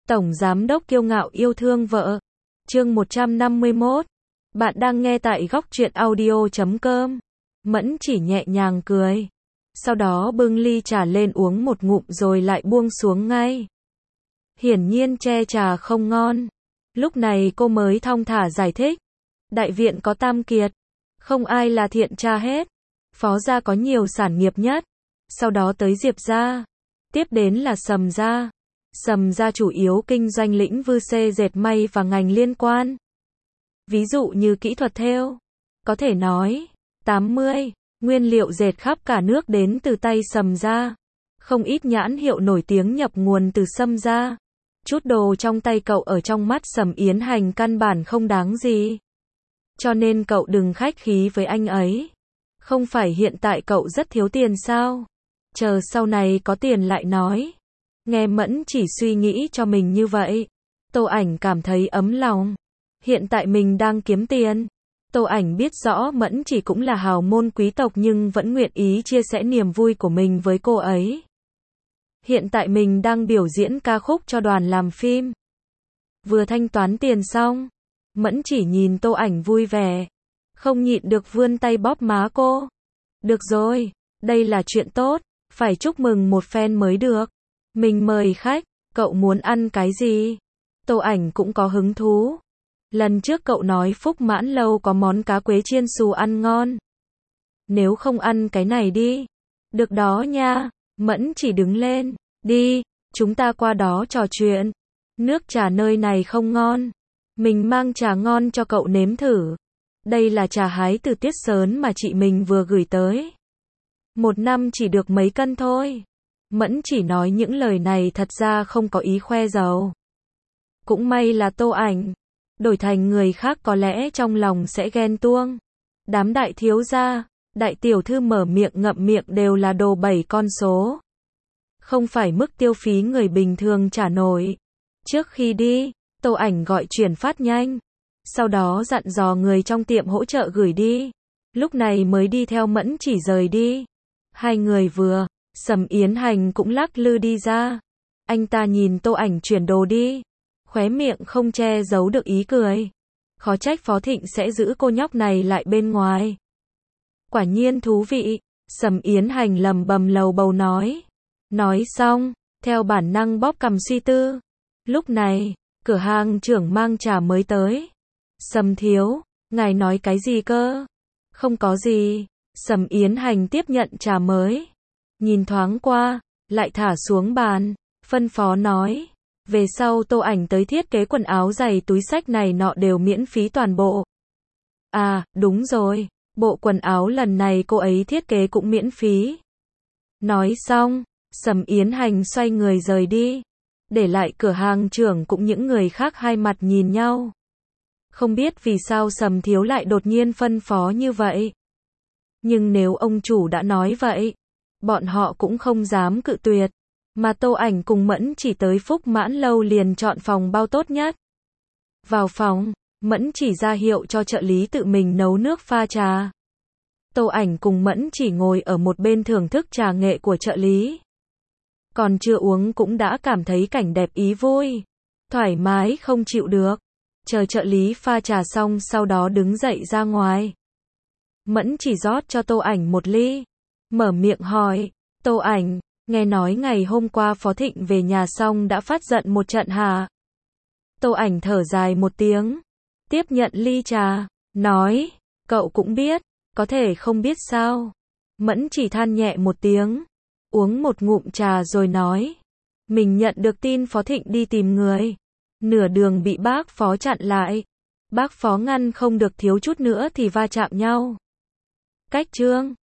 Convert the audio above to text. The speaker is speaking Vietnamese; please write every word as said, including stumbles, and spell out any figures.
Tổng giám đốc kiêu ngạo yêu thương vợ. Chương một trăm năm mươi mốt. Bạn đang nghe tại góc truyện audio chấm com. Mẫn chỉ nhẹ nhàng cười. Sau đó bưng ly trà lên uống một ngụm rồi lại buông xuống ngay. Hiển nhiên che trà không ngon. Lúc này cô mới thong thả giải thích. Đại viện có tam kiệt. Không ai là thiện tra hết. Phó gia có nhiều sản nghiệp nhất. Sau đó tới Diệp gia. Tiếp đến là Sầm gia. Sầm gia chủ yếu kinh doanh lĩnh vực xê dệt may và ngành liên quan. Ví dụ như kỹ thuật thêu. Có thể nói, tám mươi, nguyên liệu dệt khắp cả nước đến từ tay Sầm gia. Không ít nhãn hiệu nổi tiếng nhập nguồn từ Sầm gia. Chút đồ trong tay cậu ở trong mắt Sầm Yến Hành căn bản không đáng gì. Cho nên cậu đừng khách khí với anh ấy. Không phải hiện tại cậu rất thiếu tiền sao? Chờ sau này có tiền lại nói. Nghe Mẫn chỉ suy nghĩ cho mình như vậy. Tô Ảnh cảm thấy ấm lòng. Hiện tại mình đang kiếm tiền. Tô Ảnh biết rõ Mẫn chỉ cũng là hào môn quý tộc nhưng vẫn nguyện ý chia sẻ niềm vui của mình với cô ấy. Hiện tại mình đang biểu diễn ca khúc cho đoàn làm phim. Vừa thanh toán tiền xong, Mẫn chỉ nhìn Tô Ảnh vui vẻ. Không nhịn được vươn tay bóp má cô. Được rồi, đây là chuyện tốt. Phải chúc mừng một phen mới được. Mình mời khách, cậu muốn ăn cái gì? Tô Ảnh cũng có hứng thú. Lần trước cậu nói Phúc Mãn Lâu có món cá quế chiên xù ăn ngon. Nếu không ăn cái này đi. Được đó nha. Mẫn chỉ đứng lên. Đi, chúng ta qua đó trò chuyện. Nước trà nơi này không ngon. Mình mang trà ngon cho cậu nếm thử. Đây là trà hái từ Tiết Sớn mà chị mình vừa gửi tới. Một năm chỉ được mấy cân thôi. Mẫn chỉ nói những lời này thật ra không có ý khoe giàu. Cũng may là Tô Ảnh. Đổi thành người khác có lẽ trong lòng sẽ ghen tuông. Đám đại thiếu gia, đại tiểu thư mở miệng ngậm miệng đều là đồ bảy con số. Không phải mức tiêu phí người bình thường trả nổi. Trước khi đi, Tô Ảnh gọi chuyển phát nhanh. Sau đó dặn dò người trong tiệm hỗ trợ gửi đi. Lúc này mới đi theo Mẫn chỉ rời đi. Hai người vừa, Sầm Yến Hành cũng lắc lư đi ra. Anh ta nhìn Tô Ảnh chuyển đồ đi. Khóe miệng không che giấu được ý cười. Khó trách Phó Thịnh sẽ giữ cô nhóc này lại bên ngoài. Quả nhiên thú vị. Sầm Yến Hành lầm bầm lầu bầu nói. Nói xong, theo bản năng bóp cằm suy tư. Lúc này, cửa hàng trưởng mang trà mới tới. Sầm thiếu, ngài nói cái gì cơ? Không có gì. Sầm Yến Hành tiếp nhận trà mới. Nhìn thoáng qua, lại thả xuống bàn. Phân phó nói. Về sau Tô Ảnh tới thiết kế quần áo giày túi xách này nọ đều miễn phí toàn bộ. À, đúng rồi. Bộ quần áo lần này cô ấy thiết kế cũng miễn phí. Nói xong, Sầm Yến Hành xoay người rời đi. Để lại cửa hàng trưởng cũng những người khác hai mặt nhìn nhau. Không biết vì sao Sầm thiếu lại đột nhiên phân phó như vậy. Nhưng nếu ông chủ đã nói vậy, bọn họ cũng không dám cự tuyệt. Mà Tô Ảnh cùng Mẫn chỉ tới Phúc Mãn Lâu liền chọn phòng bao tốt nhất. Vào phòng, Mẫn chỉ ra hiệu cho trợ lý tự mình nấu nước pha trà. Tô Ảnh cùng Mẫn chỉ ngồi ở một bên thưởng thức trà nghệ của trợ lý. Còn chưa uống cũng đã cảm thấy cảnh đẹp ý vui. Thoải mái không chịu được. Chờ trợ lý pha trà xong sau đó đứng dậy ra ngoài. Mẫn chỉ rót cho Tô Ảnh một ly. Mở miệng hỏi. Tô Ảnh, nghe nói ngày hôm qua Phó Thịnh về nhà xong đã phát giận một trận hả? Tô Ảnh thở dài một tiếng. Tiếp nhận ly trà. Nói. Cậu cũng biết. Có thể không biết sao. Mẫn chỉ than nhẹ một tiếng. Uống một ngụm trà rồi nói. Mình nhận được tin Phó Thịnh đi tìm người. Nửa đường bị bác Phó chặn lại. Bác Phó ngăn không được thiếu chút nữa thì va chạm nhau. Cách trương.